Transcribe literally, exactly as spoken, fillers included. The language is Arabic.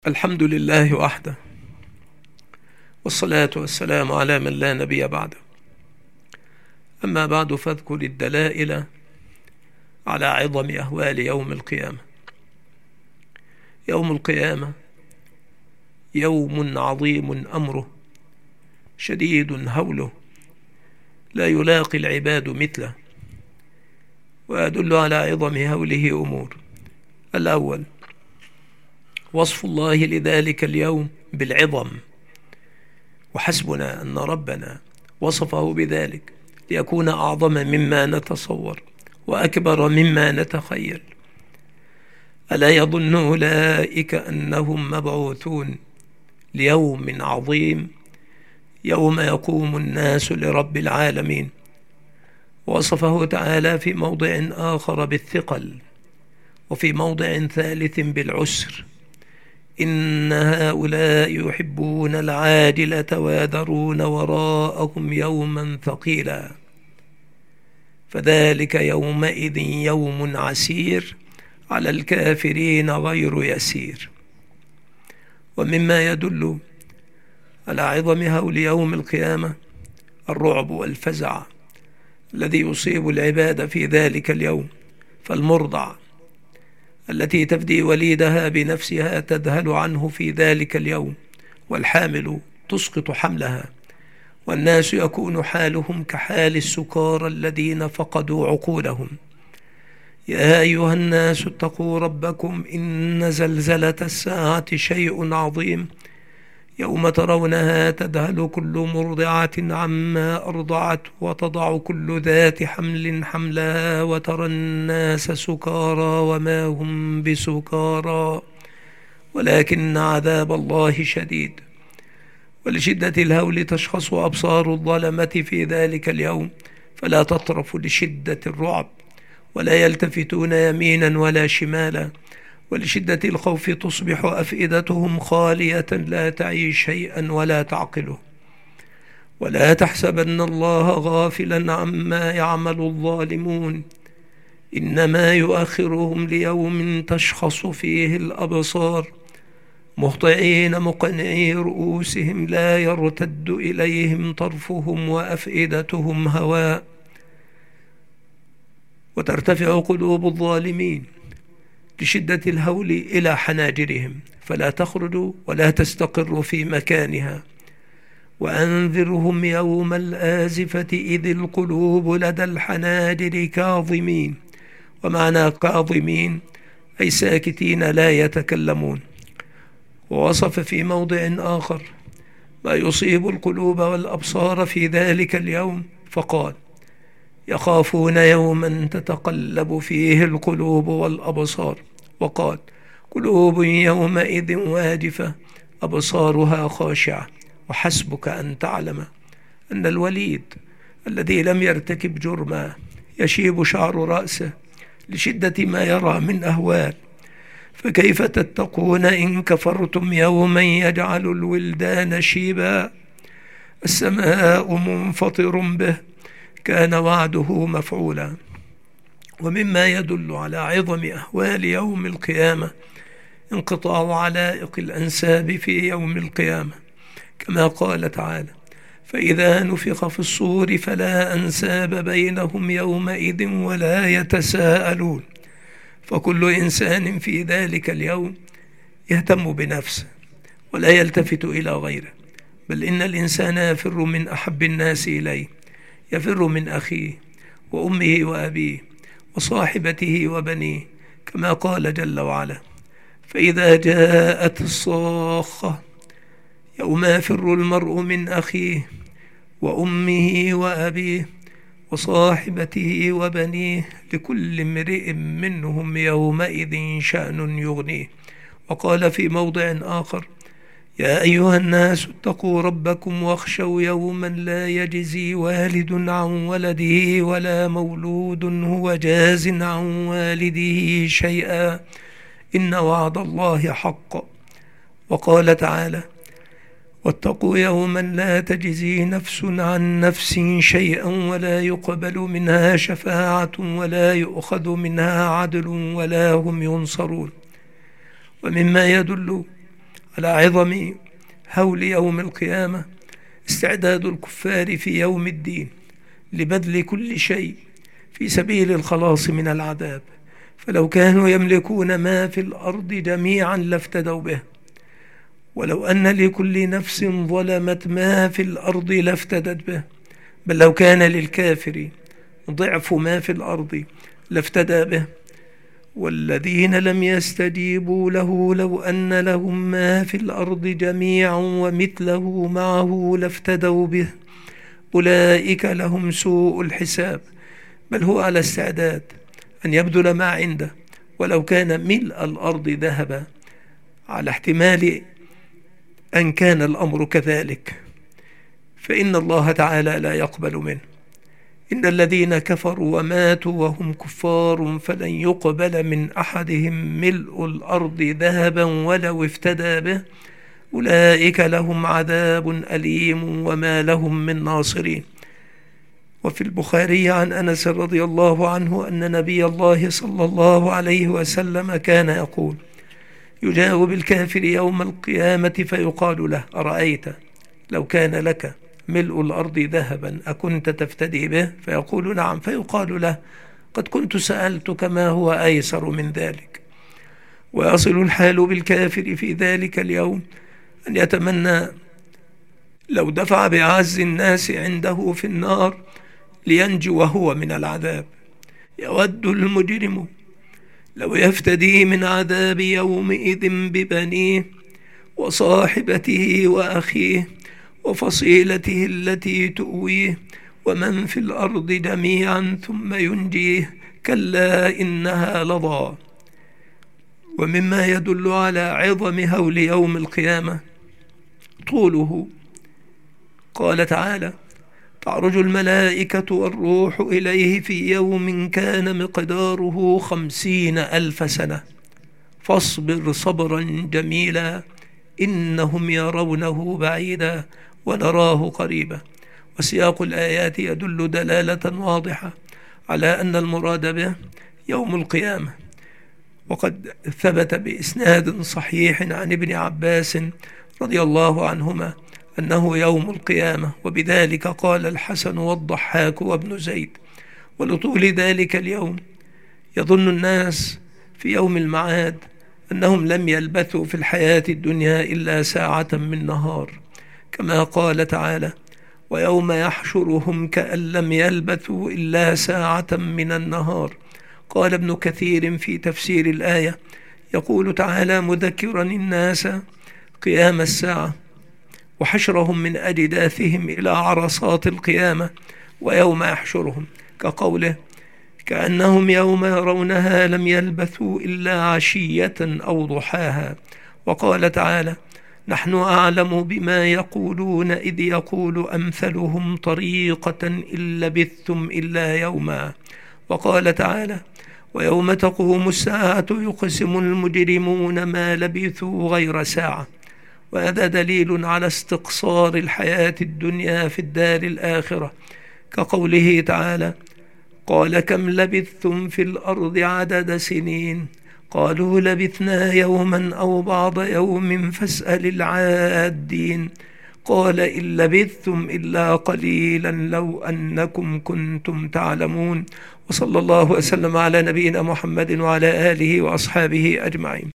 الحمد لله وحده، والصلاة والسلام على من لا نبي بعده. أما بعد، فاذكر الدلائل على عظم أهوال يوم القيامة. يوم القيامة يوم عظيم أمره، شديد هوله، لا يلاقي العباد مثله. ويدل على عظم هوله أمور: الأول، وصف الله لذلك اليوم بالعظم، وحسبنا أن ربنا وصفه بذلك ليكون أعظم مما نتصور وأكبر مما نتخيل. ألا يظن أولئك أنهم مبعوثون ليوم عظيم، يوم يقوم الناس لرب العالمين؟ وصفه تعالى في موضع آخر بالثقل، وفي موضع ثالث بالعسر: إن هؤلاء يحبون العاجلة ويذرون وراءهم يوما ثقيلا، فذلك يومئذ يوم عسير على الكافرين غير يسير. ومما يدل على عظم هول يوم القيامة الرعب والفزع الذي يصيب العباد في ذلك اليوم. فالمرضع التي تفدي وليدها بنفسها تذهل عنه في ذلك اليوم، والحامل تسقط حملها، والناس يكون حالهم كحال السكارى الذين فقدوا عقولهم. يا أيها الناس اتقوا ربكم، إن زلزلة الساعة شيء عظيم، يوم ترونها تذهل كل مرضعة عما أرضعت، وتضع كل ذات حمل حملها، وترى الناس سكارى وما هم بسكارى ولكن عذاب الله شديد. ولشدة الهول تشخص أبصار الظلمة في ذلك اليوم، فلا تطرف لشدة الرعب، ولا يلتفتون يمينا ولا شمالا. ولشدة الخوف تصبح أفئدتهم خالية، لا تعي شيئا ولا تعقله. ولا تحسبن الله غافلا عما يعمل الظالمون، إنما يؤخرهم ليوم تشخص فيه الأبصار، مهطعين مقنعي رؤوسهم، لا يرتد إليهم طرفهم وأفئدتهم هواء. وترتفع قلوب الظالمين لشدة الهول إلى حناجرهم، فلا تخرج ولا تستقر في مكانها. وأنذرهم يوم الآزفة إذ القلوب لدى الحناجر كاظمين. ومعنى كاظمين أي ساكتين لا يتكلمون. ووصف في موضع آخر ما يصيب القلوب والأبصار في ذلك اليوم، فقال: يخافون يوما تتقلب فيه القلوب والأبصار. وقال: قلوب يومئذ واجفة أبصارها خاشعة. وحسبك أن تعلم أن الوليد الذي لم يرتكب جرما يشيب شعر رأسه لشدة ما يرى من أهوال، فكيف تتقون إن كفرتم يوما يجعل الولدان شيبا. السماء منفطر به، كان وعده مفعولا. ومما يدل على عظم أهوال يوم القيامة انقطاع علائق الأنساب في يوم القيامة، كما قال تعالى: فإذا نفخ في الصور فلا أنساب بينهم يومئذ ولا يتساءلون. فكل إنسان في ذلك اليوم يهتم بنفسه ولا يلتفت إلى غيره، بل إن الإنسان يفر من أحب الناس إليه، يفر من أخيه وأمه وأبيه وصاحبته وبنيه، كما قال جل وعلا: فإذا جاءت الصاخة يوم يفر المرء من أخيه وأمه وأبيه وصاحبته وبنيه، لكل امرئ منهم يومئذ شأن يغنيه. وقال في موضع آخر: يا أيها الناس اتقوا ربكم واخشوا يوما لا يجزي والد عن ولده ولا مولود هو جاز عن والده شيئا، إن وعد الله حق. وقال تعالى: واتقوا يوما لا تجزي نفس عن نفس شيئا ولا يقبل منها شفاعة ولا يؤخذ منها عدل ولا هم ينصرون. ومما يدل على عظم هول يوم القيامة استعداد الكفار في يوم الدين لبذل كل شيء في سبيل الخلاص من العذاب، فلو كانوا يملكون ما في الأرض جميعا لافتدوا به، ولو أن لكل نفس ظلمت ما في الأرض لافتدت به، بل لو كان للكافر ضعف ما في الأرض لافتدى به. والذين لم يستجيبوا له لو أن لهم ما في الأرض جميعا ومثله معه لافتدوا به، أولئك لهم سوء الحساب، بل هو على استعداد أن يبذل ما عنده ولو كان ملء الأرض ذهبا، على احتمال أن كان الأمر كذلك، فإن الله تعالى لا يقبل منه. إن الذين كفروا وماتوا وهم كفار فلن يقبل من أحدهم ملء الأرض ذهبا ولو افتدى به، أولئك لهم عذاب أليم وما لهم من ناصرين. وفي البخاري عن أنس رضي الله عنه أن نبي الله صلى الله عليه وسلم كان يقول: يجاوب الكافر يوم القيامة فيقال له: أرأيت لو كان لك ملء الأرض ذهبا أكنت تفتدي به؟ فيقول: نعم. فيقال له: قد كنت سألتك ما هو أيسر من ذلك. ويصل الحال بالكافر في ذلك اليوم أن يتمنى لو دفع بأعز الناس عنده في النار لينجو هو من العذاب. يود المجرم لو يفتدي من عذاب يومئذ ببنيه وصاحبته وأخيه وفصيلته التي تؤويه ومن في الأرض جميعا ثم ينجيه، كلا إنها لظى. ومما يدل على عظم هول يوم القيامة طوله، قال تعالى: تعرج الملائكة والروح إليه في يوم كان مقداره خمسين ألف سنة فاصبر صبرا جميلا إنهم يرونه بعيدا ونراه قريبا. وسياق الآيات يدل دلالة واضحة على أن المراد به يوم القيامة، وقد ثبت بإسناد صحيح عن ابن عباس رضي الله عنهما أنه يوم القيامة، وبذلك قال الحسن والضحاك وابن زيد. ولطول ذلك اليوم يظن الناس في يوم المعاد أنهم لم يلبثوا في الحياة الدنيا إلا ساعة من نهار، كما قال تعالى: ويوم يحشرهم كأن لم يلبثوا إلا ساعة من النهار. قال ابن كثير في تفسير الآية يقول تعالى مذكرا الناس قيام الساعة وحشرهم من أجداثهم إلى عرصات القيامة ويوم يحشرهم، كقوله: كأنهم يوم يرونها لم يلبثوا إلا عشية أو ضحاها. وقال تعالى: نحن أعلم بما يقولون إذ يقول أمثلهم طريقة إن لبثتم إلا يوما. وقال تعالى: ويوم تقوم الساعة يقسم المجرمون ما لبثوا غير ساعة. وهذا دليل على استقصار الحياة الدنيا في الدار الآخرة، كقوله تعالى: قال كم لبثتم في الأرض عدد سنين قالوا لبثنا يوما أو بعض يوم فاسأل العادين قال إن لبثتم إلا قليلا لو أنكم كنتم تعلمون. وصلى الله وسلم على نبينا محمد وعلى آله وأصحابه أجمعين.